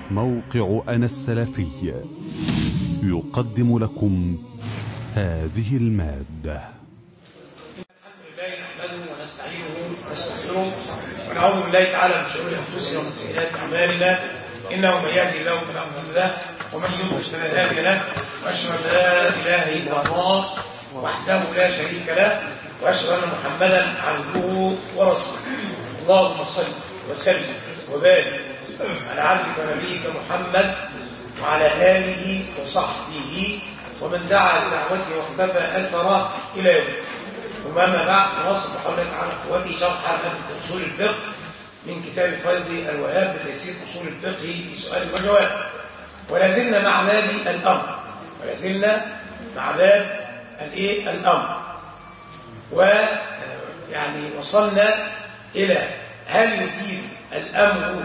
موقع أنا السلفي يقدم لكم هذه المادة. الحمد لله نحمده ونستعينه ونستغفره ونعوذ بالله تعالى من شرور انفسنا ومن سيئات اعمالنا، انه من يهدي الله فلا مضل له ومن يضلل فلا هادي له، واشهد ان لا اله الا الله وحده لا شريك له، واشهد ان محمدا عبده ورسوله. اللهم صل وسلم وبارك على عبدك ونبيك محمد وعلى آله وصحبه ومن دعا بدعوته واختفى أثره إلى يوم. ثم أما بعد، نواصل بحول الله تعالى قوته شرح مادة أصول الفقه من كتاب فيض الوهاب بتيسير أصول الفقه بسؤال وجواب. ولا زلنا مع باب الأمر، الأمر. ويعني وصلنا إلى هل يفيد الأمر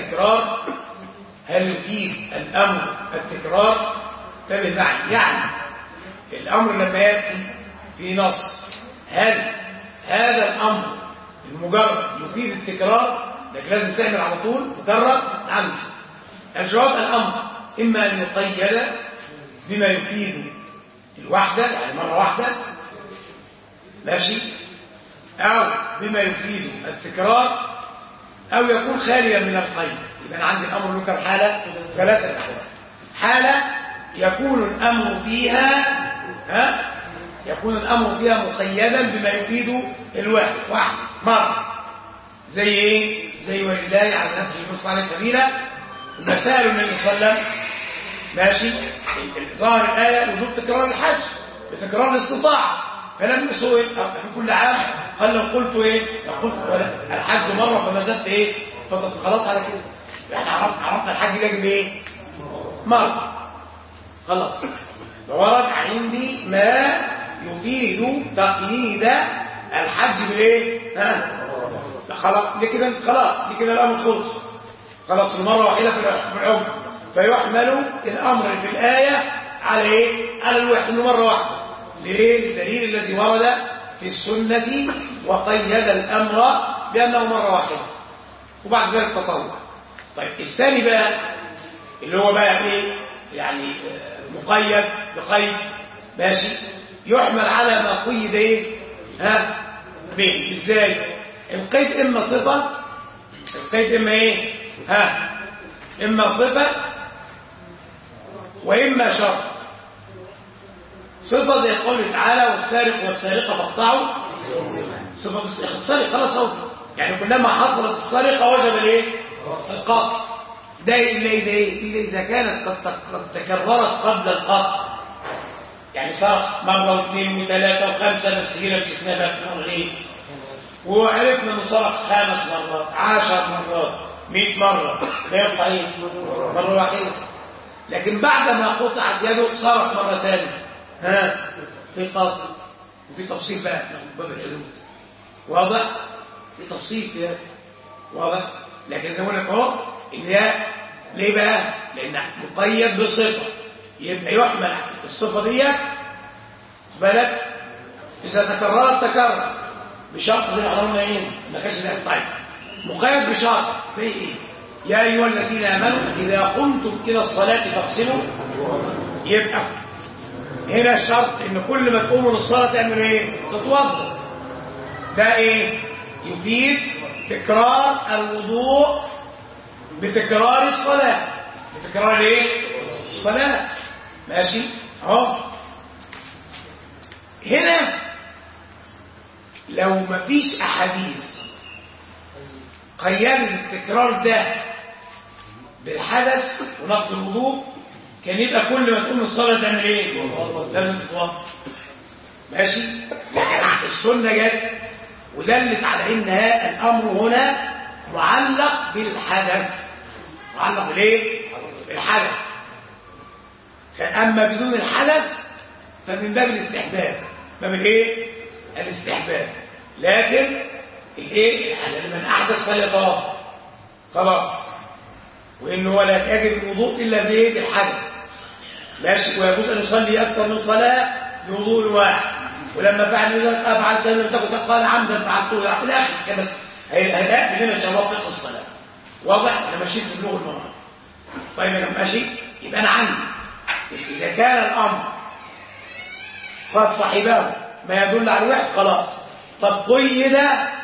التكرار؟ ده بالمعنى، يعني الأمر لما يأتي في نص، هل هذا الأمر المجرد يفيد التكرار؟ لكن لازم تعمل على طول مكرر عنه. الجواب الأمر إما أن يقيد بما يفيد الوحدة، يعني مرة واحدة ماشي، أو بما يفيد التكرار، أو يكون خاليا من القيد. يبقى أنا عندي الأمر له كم حالة؟ ثلاثة أحوال. حالة يكون الأمر فيها مقيدا بما يفيد الواحد مرة. زي إيه؟ زي ولله على الناس ينص عليه سبيلا. المسائل النبي صلى الله عليه وسلم ماشي، ظاهر الآية وجوب تكرار الحج بتكرار الاستطاعة، فلم يسئل في كل عام. قال لو قلت ايه؟ لو قلت الحج مرة فما زدت ايه؟ خلاص على كده احنا عرفنا الحج يجب ايه؟ مرة. خلاص ورد عندي ما يفيد تقييد الحج بالايه؟ خلاص دي كده الامر خلاص المرة واحدة في العمر، فيحمل الامر في الآية على ايه؟ على الواحد مرة واحدة. ليه؟ الدليل الذي ورد في السنة وقيد الأمر بأنه مرة واحدة، وبعد ذلك تطور. طيب الثاني بقى اللي هو بقى ايه؟ يعني مقيد بقيد ماشي، يحمل على ما قيد ايه؟ به. ازاي؟ القيد اما صفة، اما ايه؟ اما صفة واما شرط. صفة زي قوله تعالى والسارق والسارقة فاقطعوا. صفة السارق خلاص اهو، يعني كلما حصلت السرقة وجب الايه؟ القطع. ده إلا إذا كانت قد تكررت قبل القطع، يعني سرق مرة واثنين وثلاثة وخمسة، بس هنا مسكناه بقى ليه؟ وعرفنا انه سرق 5 مرات 10 مرات 100 مرة، ده يقطع ايه؟ مرة واحدة. لكن بعد ما قطعت يده سرق مرة ثانية، في قاطع وفي تفصيل بقى باب الحدود. واضح؟ في تفصيل كده واضح. لكن زي ما قلنا اهو، ليه بقى؟ لان مقيد بصفه، يبقى يحمل الصفه ديت بالك اذا تكرر بشرط زي ما قلنا ايه؟ ما كانش ده. طيب مقيد بشرط زي ايه؟ يا ايها الذين امنوا اذا قمتم الى الصلاه فاغسلوا. يبقى هنا الشرط ان كل ما تقوموا للصلاه تعملوا ايه؟ تتوضا. ده ايه؟ يفيد تكرار الوضوء بتكرار الصلاه، بتكرار ايه؟ الصلاه ماشي اهو. هنا لو ما فيش احاديث قيدت التكرار ده بالحدث ونقض الوضوء، كان يبقى كل ما تقوم الصلاة تعمل ايه؟ لازم تتوضا ماشي. لكن السنة جت ودلت على انها الامر هنا معلق بالحدث، معلق بالايه؟ بالحدث. اما بدون الحدث فمن باب الاستحباب، باب الايه؟ الاستحباب. لكن الايه؟ من احدث فليتوضا خلاص، وانه ولا يجب الوضوء الا بالحدث ماشي. ويجوز ان يصلي اكثر من صلاه بوضوء واحد، ولما فعل ذلك افعل كما لم تكن قال عمدا فعلته الى اخره. بس هياتي لنا ان شاء الله فقه الصلاه. واضح؟ احنا ماشيين في بلوغ المرام طيب انا ماشي، يبقى انا عندي اذا كان الامر قد صاحبه ما يدل على الوحده خلاص. طب قيد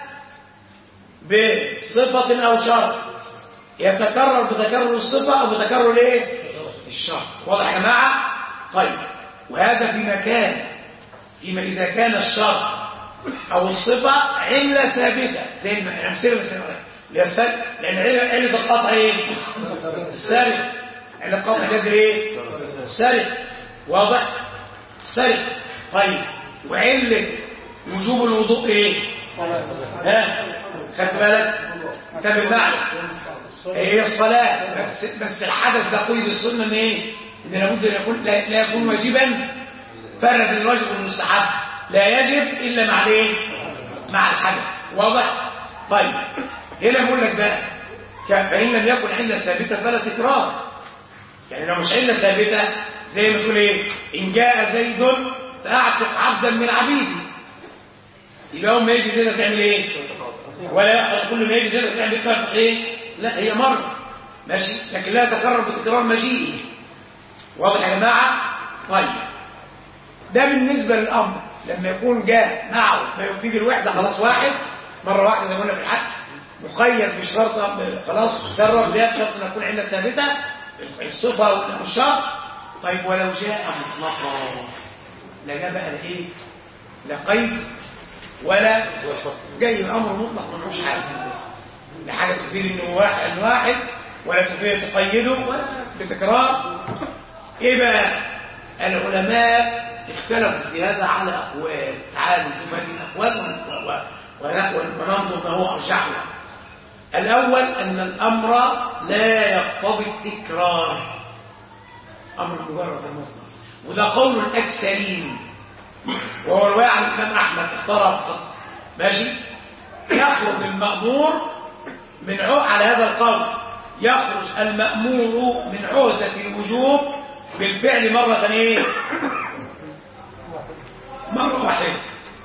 بصفه او شرط، يتكرر بتكرر الصفه او بتكرر الايه؟ الشرط. واضح يا جماعه؟ طيب وهذا في مكان فيما اذا كان الشرط او الصفه عله ثابته زي الامثله مثلا، لان عله القطع ايه؟ السارق. عله القطع قدر ايه؟ السارق. واضح؟ السارق. طيب وعله وجوب الوضوء ايه؟ ها خدت بالك؟ انت بالمعنى هي الصلاه، بس الحدث ده قيد السنه ان ايه؟ ان لابد ان يكون لا يكون واجبا. فرق بين الواجب والمستحب، لا يجب الا مع الايه؟ مع الحدث. واضح؟ طيب هنا بقول لك بقى فإن لم يكن علة ثابتة فلا تكرار. يعني لو مش علة ثابتة زي ما تقول ايه؟ إن جاء زيد فأعتق عبدا من عبيدي، يبقى يوم ما يجي زيد تعمل ايه؟ ولا كل ما يجي زيد تعمل تعتق ايه؟ لا هي مرة ماشي، لكن لا تكرر بتكرار مجيء. واضح يا جماعة؟ طيب ده بالنسبة للأمر لما يكون جاء معه ما يفيد الوحدة خلاص واحد مرة واحدة زي ما قلنا في الحد مقيد بالشرط خلاص كرر ده بشرط ان يكون علة ثابتة الصفة والشرط. طيب ولو جاء مطلقا لا جاء بقى ايه؟ لا قيد ولا جاي الامر مطلق ملوش حاجة، لا حاجة تفيد انه واحد ولا تفيد تقيده ولا بتكرار. ايه بقى؟ العلماء اختلفوا في هذا على اقوال. تعالوا نشوف هذه الاقوال وننظر ما هو ارجح له. الاول ان الامر لا يقتضي التكرار، امر مجرد المطلق، وده قول الاكثرين وهو روايه عن الامام احمد اختار ماشي. يخرج المامور من على هذا القول يخرج المامور من عهده الوجوب بالفعل مره ايه؟ مرة واحدة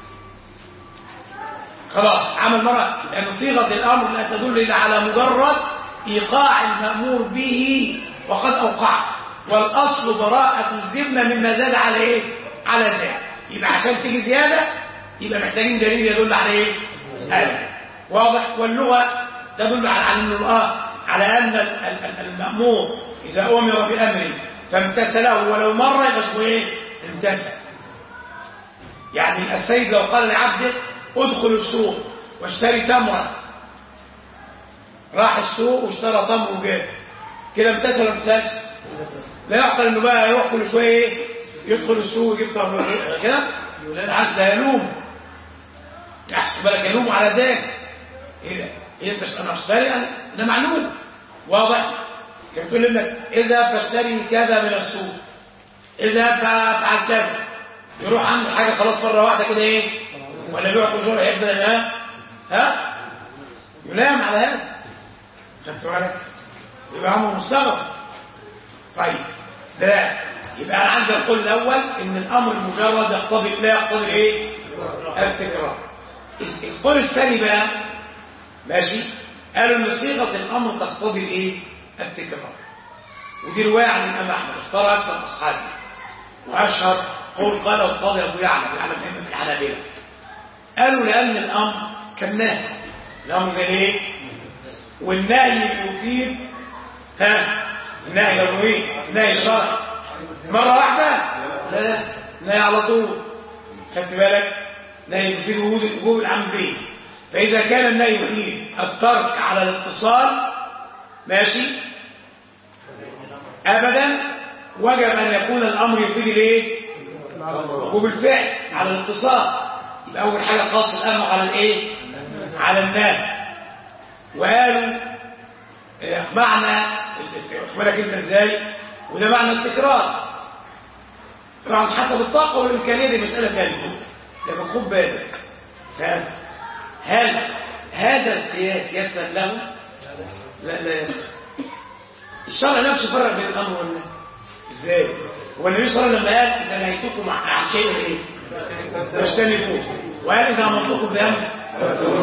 خلاص عمل مرة، لأن صيغة الأمر لا تدل إلا على مجرد إيقاع المأمور به وقد أوقع، والأصل براءة الذمة مما زاد على إيه؟ على ذلك. يبقى عشان تيجي زيادة يبقى محتاجين دليل يدل على إيه؟ واضح؟ واللغة تدل على أن المأمور إذا أمر بأمر فامتثله ولو مرة يبقى اسمه إيه؟ امتثل. يعني السيد لو قال لعبده ادخل السوق واشتري تمرا، راح السوق واشترى تمر وجاب كده امتثل ولا امتثلش؟ لا يعقل انه بقى يروح كل شويه ايه؟ يدخل السوق ويجيب تمر كده العكس ده يلوم. يحسب بالك يلوم على ذلك. ايه ده؟ ايه انت انا اشتري ده معلوم. واضح؟ كان بتقول لك اذهب فاشتري كذا من السوق، اذهب فافعل كذا، يروح عنده حاجه خلاص مره واحده كده ايه؟ ولا يروح كل شويه يبدا ها يلام على هذا. خدت بالك؟ يبقى امر مستغرب. طيب ده يبقى انا عندي القول الاول ان الامر المجرد يقتضي لا يقتضي ايه؟ التكرار. القول الثاني بقى ماشي، قالوا ان صيغه الامر تقتضي الايه؟ التكرار. ودي روايه عن الامام احمد اختار اكثر اصحابه، واشهر قول قاله القاضي ابو يعلى في الحنابلة. قالوا لان الامر كالنهي، الامر زي ايه؟ والنهي يفيد النهي لو ايه؟ النهي الشرعي مره واحده؟ لا نهي على طول. خدت بالك؟ نهي يفيد وجوب الامر به. فاذا كان النهي يفيد الترك على الاتصال ماشي ابدا، وجب ان يكون الامر يفيد الايه؟ وبالفعل على الاتصال. يبقى اول حاجه قاص الامر على الايه؟ على النهي. وقالوا معنى اخبرك انت ازاي؟ وده معنى التكرار طبعا حسب الطاقه والامكانيه، دي مساله ثانيه. لكن خد بالك هل هذا القياس يسر له؟ لا يسر. الشرع نفسه فرق بين الامر والنهي ازاي؟ هو النبي صلى الله عليه وسلم قال اذا نهيتكم عن شيء ايه؟ فاجتنبوه، وقال اذا امرتكم بامر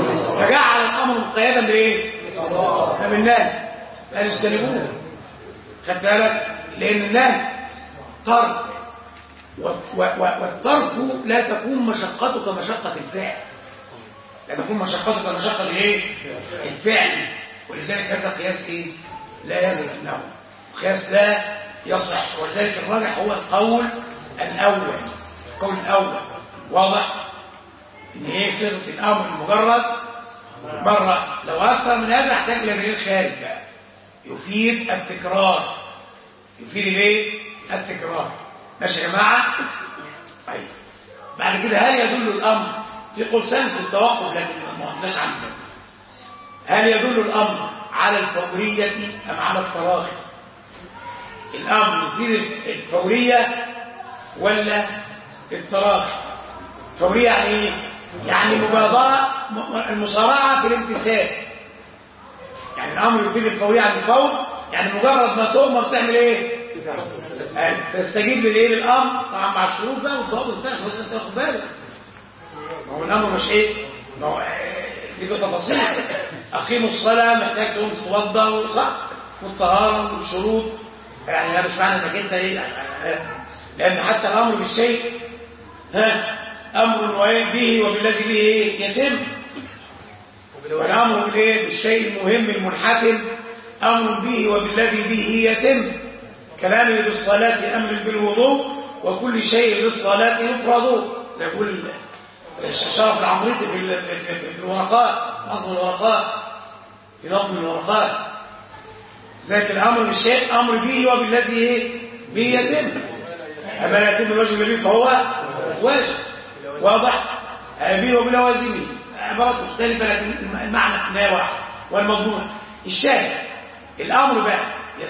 فجعل الامر مقيدا بايه؟ بالنهي، قال اجتنبوه. خدت بالك؟ لأن النهي ترك، والترك لا تكون مشقته كمشقة الفعل، لا تكون مشقته كمشقة الايه؟ الفعل. ولذلك هذا قياس ايه؟ لا يصح له، قياس لا يصح. ولذلك الراجح هو القول الأول، القول الأول واضح ان ايه صيغه الامر المجرد مره. لو اكثر من هذا يحتاج الى دليل خارج بقى يفيد التكرار، يفيد الايه؟ التكرار. ماشي يا جماعه؟ طيب بعد كده هل يدل الامر في قول ثالث للتوقف لكن ما قلناش عنه، هل يدل الامر على الفوريه ام على التراخي؟ الامر يفيد الفوريه ولا التراخي؟ فوريه يعني ايه؟ يعني مبادرة، المسارعة في الامتثال. يعني الأمر يفيد الفورية عن الفور، يعني مجرد ما تؤمر تعمل ايه؟ تستجيب للايه؟ للأمر، طبعا مع الشروط بقى والضوابط بتاعش، بس انت واخد بالك. ما هو الأمر مش ايه؟ ما هو دي تفاصيل. أقيموا الصلاة محتاج تقوم تتوضا، صح؟ والطهارة والشروط. يعني ده مش معنى انك انت ايه؟ لأن حتى الأمر بالشيء أمر به وبالذي به يتم، والأمر بالشيء المهم المنحتم أمر به وبالذي به يتم. كلامه بالصلاة أمر بالوضوء وكل شيء بالصلاة يفرض، زي يقول الشرف العمريطي في الورقات، نظم الورقات، في نظم الورقات. ذلك الأمر بالشيء أمر به وبالذي به يتم، أما لا يتم الواجب به فهو واجب، واضح؟ به وبلوازمه، عبارات مختلفة لكن المعنى لا واحد والمضمون. الشاهد الأمر بقى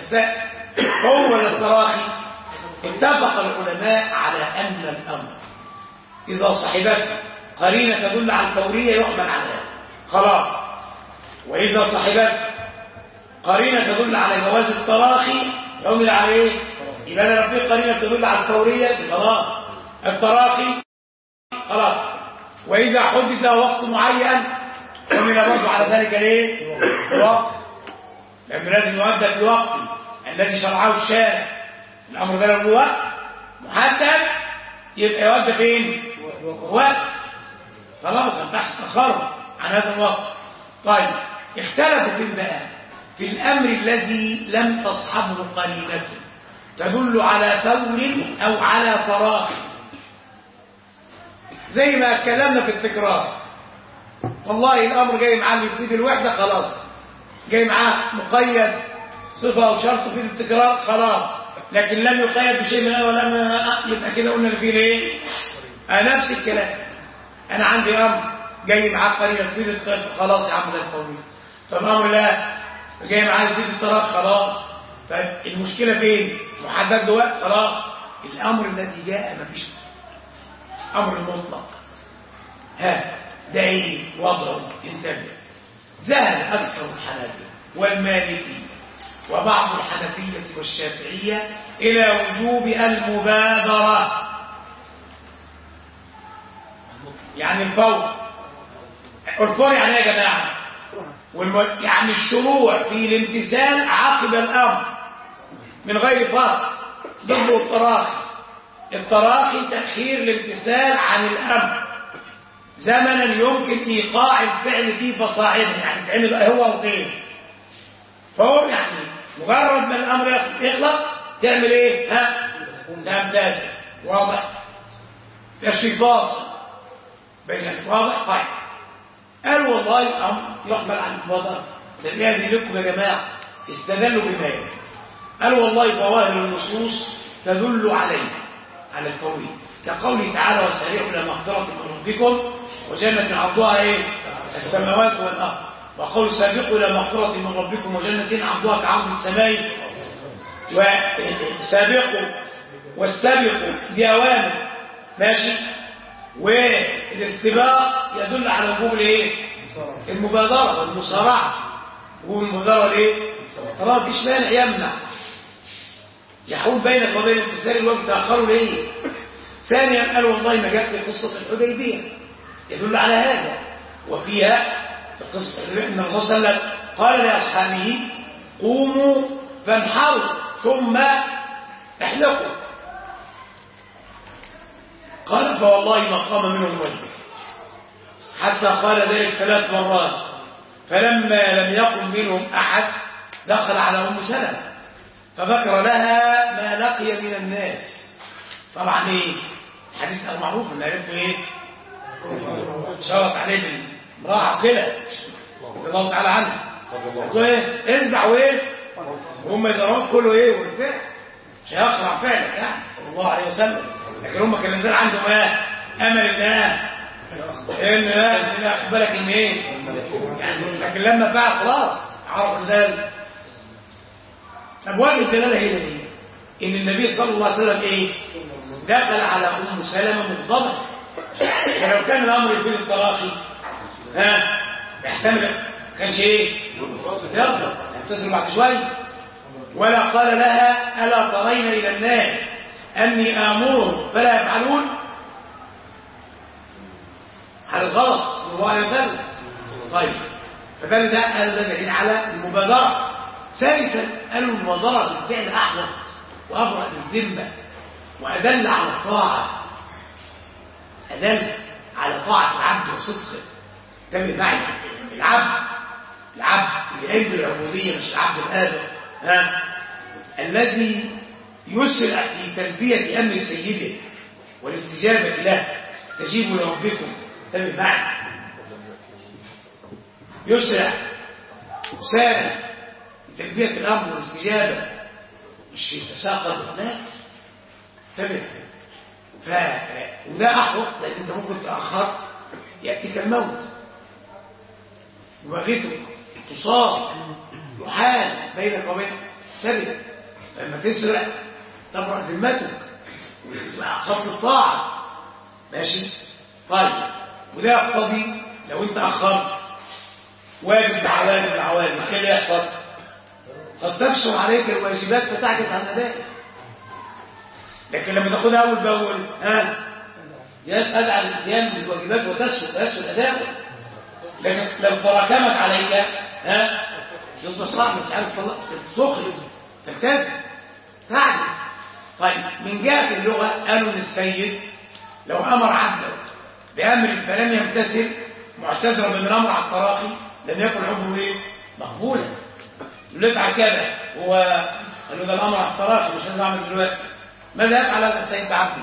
هو ولا التراخي؟ اتفق العلماء على أن الأمر إذا صحبته قرينة تدل على الفورية يحمل عليها خلاص، وإذا صحبته قرينة تدل على جواز التراخي يحمل عليه. يبقى أنا لو في قرينة تدل على الفورية خلاص التراخي خلاص. وإذا حدد له وقت معين حمل برضه على ذلك ليه؟ الوقت، لأنه لازم يؤدى في الوقت الذي شرعه الشارع. الأمر ده له وقت محدد يبقى يؤدى فين؟ وقت، خلاص ما ينفعش تأخره عن هذا الوقت. طيب اختلفوا فين بقى؟ في الأمر الذي لم تصحبه قرينته تدل على فور أو على تراخي، زي ما اتكلمنا في التكرار. والله الأمر جاي معاه يفيد الوحدة خلاص، جاي معاه مقيد صفة أو شرط يفيد التكرار خلاص، لكن لم يقيد بشيء من ولا يبقى كده قلنا فيه ايه؟ نفس الكلام. أنا عندي أمر جاي معاه قرينة يفيد التكرار خلاص يا عم ده الفوري. طب أمر لا جاي معاه يفيد التراخي خلاص. فالمشكلة فين؟ محدد له وقت خلاص. الأمر الذي جاء ما فيش أمر مطلق، ده ايه وضعه؟ انتبه. ذهب أكثر الحنابلة والمالكية وبعض الحنفية والشافعية إلى وجوب المبادرة، يعني الفور. الفور يعني ايه يا جماعة؟ يعني الشروع في الامتثال عقب الأمر من غير فصل، ضد التراخي. التراخي تأخير الامتثال عن الأمر زمنا يمكن إيقاع الفعل فيه فصاعدا، يعني تعمل هو وغيره. فهو يعني مجرد ما الأمر يخلص تعمل إيه؟ تمتثل، واضح؟ تشري فاصل بين واضح. طيب قالوا والله الأمر يحمل عن المبادرة. ده دي لكم يا جماعة استدلوا بما قالوا والله ظواهر النصوص تدل عليه على الفوري، كقوله تعالى وسارعوا الى مغفرة من ربكم وجنة عرضها ايه؟ السماوات والارض، وقول سابقوا الى مغفرة من ربكم وجنة عرضها كعرض السماء. وسابقوا والسابقوا دي اوامر ماشي، والاستباق يدل على وجوب الايه؟ المبادرة والمسارعة. وجوب المبادرة ليه؟ طبعا مفيش مانع يمنع يحول بينك وبين امتثال الوقت تأخروا ليه؟ ثانيا قالوا والله ما جاءت في قصة الحديبية يدل على هذا، وفيها في قصة النبي صلى الله عليه وسلم قال لأصحابه قوموا فانحروا ثم احلقوا. قال فوالله ما قام منهم وجه حتى قال ذلك 3 مرات، فلما لم يقم منهم أحد دخل على أم سلمة فذكر لها ما لقي من الناس. طبعا ايه الحديث المعروف ان قالت ايه شرط عليه امراه عاقله رضي الله تعالى عنها، قالوا ايه ازرع وايه وهم يزرعون كله ايه والبتاع مش هيقرع فعلا يعني صلى الله عليه وسلم. لكن هم كان الانسان عندهم ايه امل ان اخد بالك ان ايه يعني، لكن لما فعل خلاص عرف ذلك. طب وجه الدلاله هنا ايه؟ ان النبي صلى الله عليه وسلم ايه دخل على ام سلمة مغضبا، ولو كان الامر يفيد التراخي يحتمل كانش ايه يغضب يبتسم بعد شويه. ولا قال لها الا ترين الى الناس اني امرهم فلا يفعلون على الغلط صلى الله عليه وسلم. طيب فبالتالي ده دليل على المبادره. ثالثا قالوا المبادره بالفعل احوط وابرأ للذمه وأدل على الطاعة، أدل على طاعة العبد وصدقه. انتبه معي، العبد اللي قايم بالعبودية مش العبد الآبق الذي يسرع في تلبية أمر سيده والاستجابة له. استجيبوا لربكم، انتبه معي، يسرع وسارع في تلبية الأمر والاستجابة، مش يتساقط لا تمام. وده احوط لان انت ممكن تاخر ياتيك الموت وبغيتك تصاب يحال بينك وبين السبب. لما تسرق تبرأ ذمتك وعصبت الطاعه ماشي. طيب وده يقتضي لو انت اخرت واجب بعواجب العواجب ايه اللي يحصل؟ قد تكثر عليك الواجبات فتعجز عن ادائها. لكن لما تاخدها اول باول يسهل على الاتيان بالواجبات وتسهل اداؤه. لكن لو تراكمت عليك يصبح صعب مش عارف تخرج تلتزم تعجز. طيب من جهه اللغه قالوا للسيد لو امر عبده بامر فلم يمتثل معتذرا من الامر على التراخي لم يكن عذره ايه مقبولا. اللي يفعل كده هو قالوا ده الامر على التراخي مش لازم اعمل دلوقتي، ماذا يفعل هذا السيد بعبده؟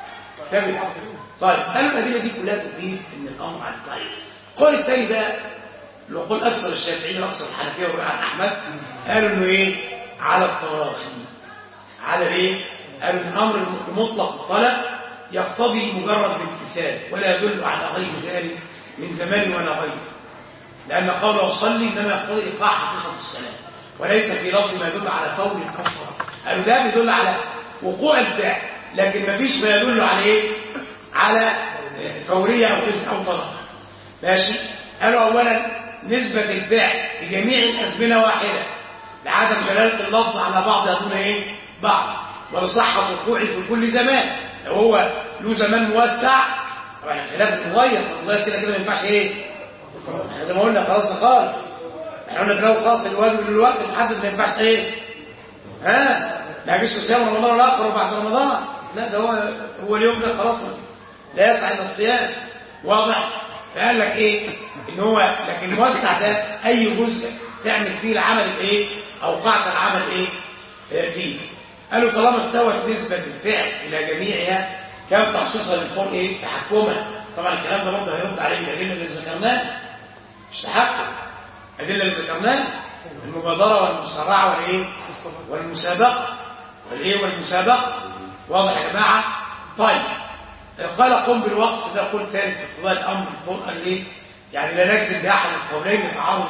طيب قالوا الأدلة دي كلها تفيد ان الامر على الطيب. قول التاني ده لو قول اكثر الشافعيين واكثر الحنفيه وعن احمد قالوا انه ايه على التراخي. على ايه؟ قالوا ان الامر المطلق الطلب يقتضي مجرد الامتثال ولا يدل على غير ذلك من زمان ولا غيره، لان قوله صلي انما يقتضي ايقاع حقيقه الصلاه وليس في لفظ ما يدل على فور الكفاره. قالوا ده بيدل على وقوع الفعل لكن ما فيش ما يدل على ايه على فوريه او خلص او طلب ماشي. قالوا اولا نسبه الفعل لجميع الازمنه واحده لعدم دلاله اللفظ على بعض دون ايه بعض، ولصحه وقوعه في كل زمان. لو هو له زمان موسع طبعا الخلاف متغير كده ما ينفعش ايه احنا زي ما قلنا خلاص خالص احنا قلنا لو خاص الواجب للوقت محدد ما ينفعش ايه ما يجيش صيام رمضان الاخر وبعد رمضان، لا ده هو اليوم ده خلاص لا يسعى الى الصيام واضح. فقال لك ايه ان هو لكن موسع ده اي جزء تعمل فيه العمل ايه اوقعت العمل ايه فيه. قالوا طالما استوت نسبه الفعل الى جميعها كان تخصيصها للقول ايه تحكمها. طبعا الكلام ده برضه هيرد عليه الادله اللي ذكرناها مش تحكم. الادله اللي ذكرناها المبادره والمسارعه والايه والمسابقه والمسابقه واضح يا جماعه. طيب قال قم بالوقت ده قول ثاني في اقتضاء الامر القرآن ليه يعني لا نجزم باحد القولين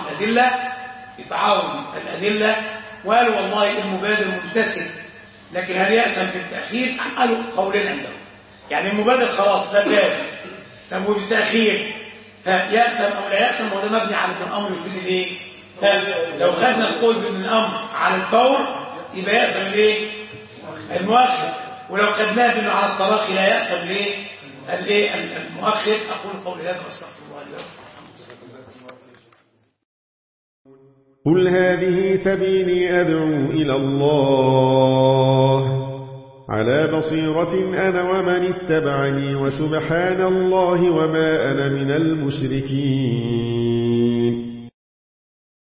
يتعارض الادله. وقالوا والله المبادر ممتثل لكن هل يأسم في التأخير؟ قالوا قولين عندهم يعني المبادر خلاص ده جاز. طب وبالتأخير يأسم او لا يأسم وده مبني على ان الامر يفيد الايه لو خدنا القول بان الامر على الفور يبقى يأسم الايه المؤخر، ولو خدناه بانه على التراخي لا يأسم الايه المؤخر. اقول قولي هذا واستغفر الله لي ولكم. قل هذه سبيلي أدعو إلى الله على بصيرة أنا ومن اتبعني وسبحان الله وما أنا من المشركين.